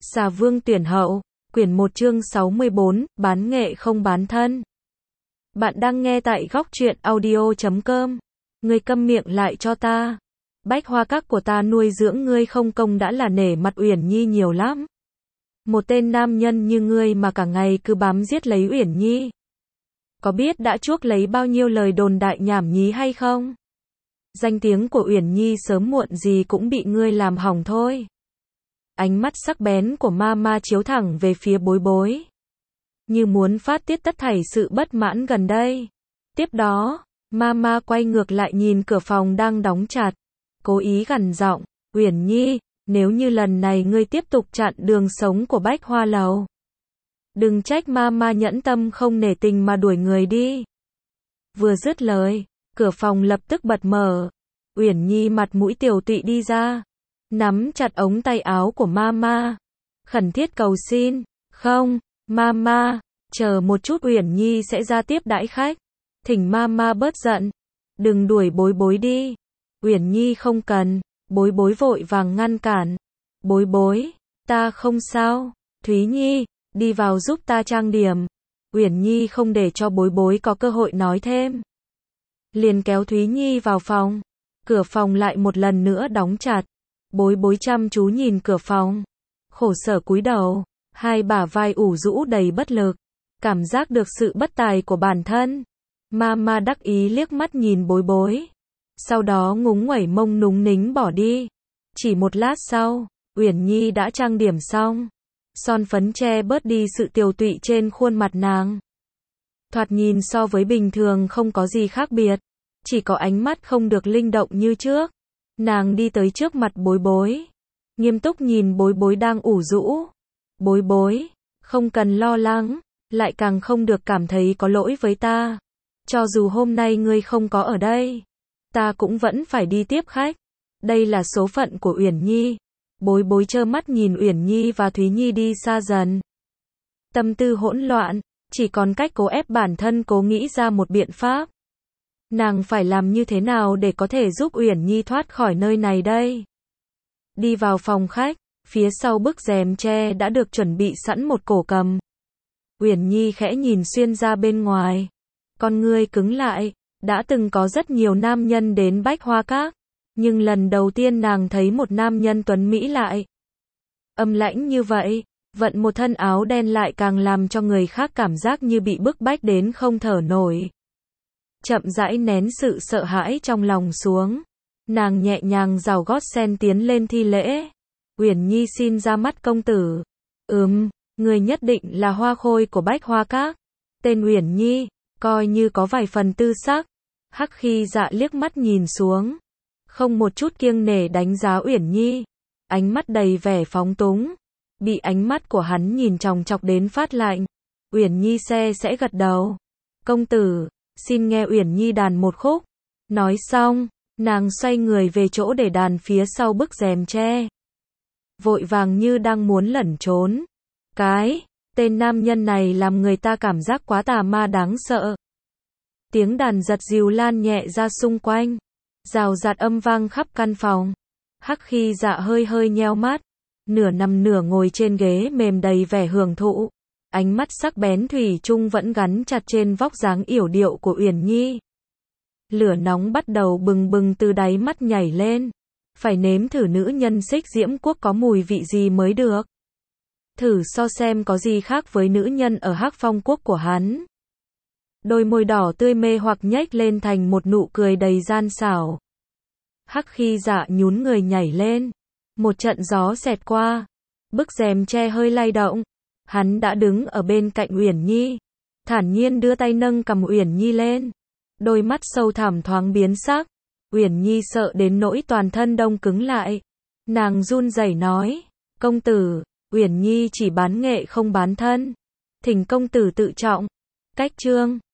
Xà Vương tuyển hậu, quyển 1 chương 64, bán nghệ không bán thân. Bạn đang nghe tại góc truyện audio.com. Ngươi câm miệng lại cho ta. Bách Hoa Các của ta nuôi dưỡng ngươi không công đã là nể mặt Uyển Nhi nhiều lắm. Một tên nam nhân như ngươi mà cả ngày cứ bám giết lấy Uyển Nhi. Có biết đã chuốc lấy bao nhiêu lời đồn đại nhảm nhí hay không? Danh tiếng của Uyển Nhi sớm muộn gì cũng bị ngươi làm hỏng thôi. Ánh mắt sắc bén của Mama chiếu thẳng về phía Bối Bối, như muốn phát tiết tất thảy sự bất mãn gần đây. Tiếp đó, Mama quay ngược lại nhìn cửa phòng đang đóng chặt, cố ý gằn giọng, Uyển Nhi, nếu như lần này ngươi tiếp tục chặn đường sống của Bách Hoa Lầu, đừng trách Mama nhẫn tâm không nể tình mà đuổi người đi. Vừa dứt lời, cửa phòng lập tức bật mở. Uyển Nhi mặt mũi tiều tụy đi ra, nắm chặt ống tay áo của Mama, khẩn thiết cầu xin, không, Mama, chờ một chút Uyển Nhi sẽ ra tiếp đãi khách. Thỉnh Mama bớt giận, đừng đuổi Bối Bối đi. Uyển Nhi không cần. Bối Bối vội vàng ngăn cản. Bối Bối, ta không sao. Thúy Nhi, đi vào giúp ta trang điểm. Uyển Nhi không để cho Bối Bối có cơ hội nói thêm, liền kéo Thúy Nhi vào phòng. Cửa phòng lại một lần nữa đóng chặt. Bối Bối chăm chú nhìn cửa phòng, khổ sở cúi đầu, hai bả vai ủ rũ đầy bất lực, cảm giác được sự bất tài của bản thân. Mama đắc ý liếc mắt nhìn Bối Bối, sau đó ngúng nguẩy mông núng nính bỏ đi. Chỉ một lát sau, Uyển Nhi đã trang điểm xong, son phấn che bớt đi sự tiều tụy trên khuôn mặt nàng. Thoạt nhìn so với bình thường không có gì khác biệt, chỉ có ánh mắt không được linh động như trước. Nàng đi tới trước mặt Bối Bối, nghiêm túc nhìn Bối Bối đang ủ rũ. Bối Bối, không cần lo lắng, lại càng không được cảm thấy có lỗi với ta. Cho dù hôm nay ngươi không có ở đây, ta cũng vẫn phải đi tiếp khách. Đây là số phận của Uyển Nhi. Bối Bối trơ mắt nhìn Uyển Nhi và Thúy Nhi đi xa dần. Tâm tư hỗn loạn, chỉ còn cách cố ép bản thân cố nghĩ ra một biện pháp. Nàng phải làm như thế nào để có thể giúp Uyển Nhi thoát khỏi nơi này đây? Đi vào phòng khách, phía sau bức rèm tre đã được chuẩn bị sẵn một cổ cầm. Uyển Nhi khẽ nhìn xuyên ra bên ngoài, con ngươi cứng lại. Đã từng có rất nhiều nam nhân đến Bách Hoa Các, nhưng lần đầu tiên nàng thấy một nam nhân tuấn mỹ lại âm lãnh như vậy. Vận một thân áo đen lại càng làm cho người khác cảm giác như bị bức bách đến không thở nổi. Chậm rãi nén sự sợ hãi trong lòng xuống, nàng nhẹ nhàng giào gót sen tiến lên thi lễ. Uyển Nhi xin ra mắt công tử. Người nhất định là hoa khôi của Bách Hoa Các. Tên Uyển Nhi, coi như có vài phần tư sắc. Hắc Khi Dạ liếc mắt nhìn xuống, không một chút kiêng nể đánh giá Uyển Nhi, ánh mắt đầy vẻ phóng túng. Bị ánh mắt của hắn nhìn chòng chọc đến phát lạnh, Uyển Nhi sẽ gật đầu. Công tử, xin nghe Uyển Nhi đàn một khúc. Nói xong, nàng xoay người về chỗ để đàn phía sau bức rèm tre, vội vàng như đang muốn lẩn trốn. Tên nam nhân này làm người ta cảm giác quá tà ma đáng sợ. Tiếng đàn giật dìu lan nhẹ ra xung quanh, rào rạt âm vang khắp căn phòng. Hắc Khi Dạ hơi hơi nheo mắt, nửa nằm nửa ngồi trên ghế mềm đầy vẻ hưởng thụ. Ánh mắt sắc bén thủy chung vẫn gắn chặt trên vóc dáng yểu điệu của Uyển Nhi. Lửa nóng bắt đầu bừng bừng từ đáy mắt nhảy lên. Phải nếm thử nữ nhân Xích Diễm Quốc có mùi vị gì mới được. Thử so xem có gì khác với nữ nhân ở Hắc Phong Quốc của hắn. Đôi môi đỏ tươi mê hoặc nhếch lên thành một nụ cười đầy gian xảo. Hắc Khi Dạ nhún người nhảy lên. Một trận gió xẹt qua, bức rèm tre hơi lay động. Hắn đã đứng ở bên cạnh Uyển Nhi, thản nhiên đưa tay nâng cằm Uyển Nhi lên. Đôi mắt sâu thẳm thoáng biến sắc. Uyển Nhi sợ đến nỗi toàn thân đông cứng lại. Nàng run rẩy nói, công tử, Uyển Nhi chỉ bán nghệ không bán thân. Thỉnh công tử tự trọng. Cách chương